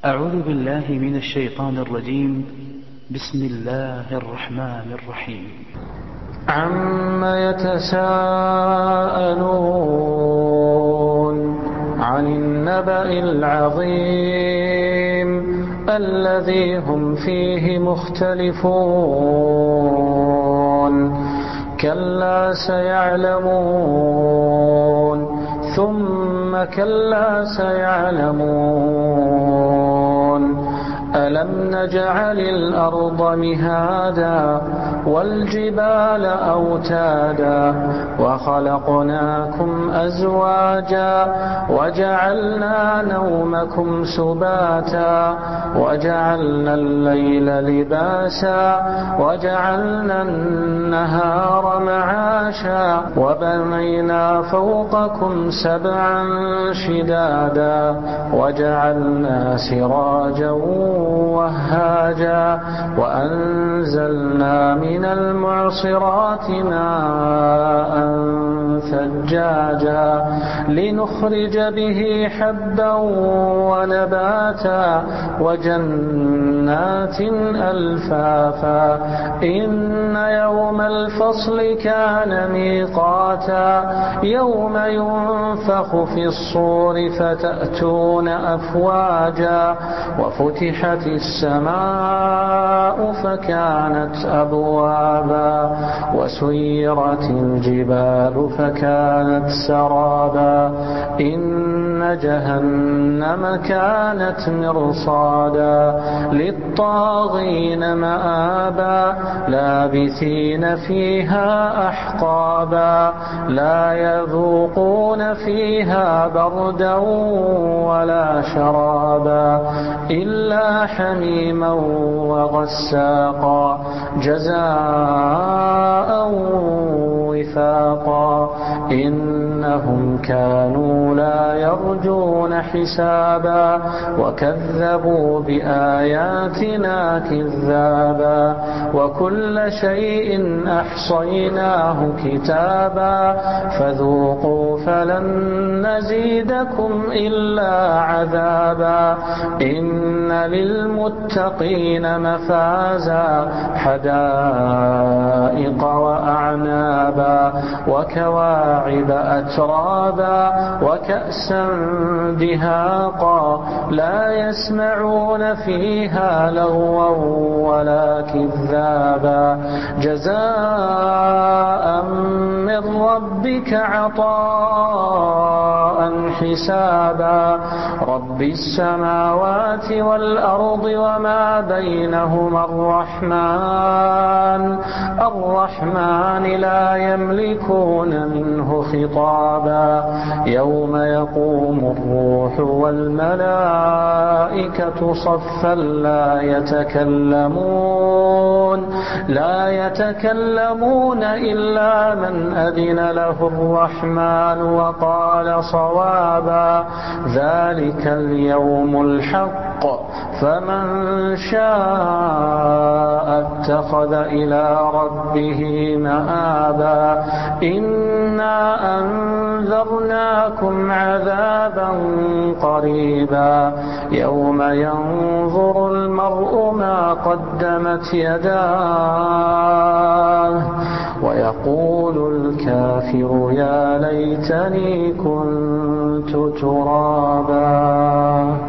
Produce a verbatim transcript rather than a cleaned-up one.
أعوذ بالله من الشيطان الرجيم. بسم الله الرحمن الرحيم. عم يتساءلون عن النبأ العظيم الذي هم فيه مختلفون كلا سيعلمون ثم كلا سيعلمون ألم نجعل الأرض مهادا والجبال أوتادا وخلقناكم أزواجا وجعلنا نومكم سباتا وجعلنا الليل لباسا وجعلنا النهار معاشا وبنينا فوقكم سبعا شدادا وجعلنا سراجا وهاجا وأنزلنا من المعصرات ماء ثجاجا لنخرج به حبا ونباتا وجنات ألفافا إن يوم الفصل كان ميقاتا يوم ينفخ في الصور فتأتون أفواجا وفتحت السماء فكانت أبوابا وسيرت الجبال فكانت سرابا إن جهنم كانت مرصادا للطاغين مآبا لابثين فيها أحقابا لا يذوقون فيها بردا ولا شرابا إلا حميما وغساقا جزاء وفاقا إنهم كانوا لا يرجون حسابا وكذبوا بآياتنا كذابا وكل شيء أحصيناه كتابا فذوقوا فلن نزيدكم إلا عذابا إن للمتقين مفازا حدائق وأعنابا وكواعب أترابا وكأسا دهاقا لا يسمعون فيها لغوا ولا كذابا جزاء من ربك عطاء حسابا رب السماوات والأرض وما بينهما الرحمن الرحمن لا يملكون منه خطابا يوم يقوم الروح والملائكة صفا لا يتكلمون لا يتكلمون إلا من أذن له الرحمن وقال صوابا ذلك اليوم الحق فمن شاء اتخذ إلى ربه مآبا إنا أنذرناكم عذابا قريبا يوم ينظر المرء ما قدمت يداه ويقول الكافر يا ليتني كنت ترابا.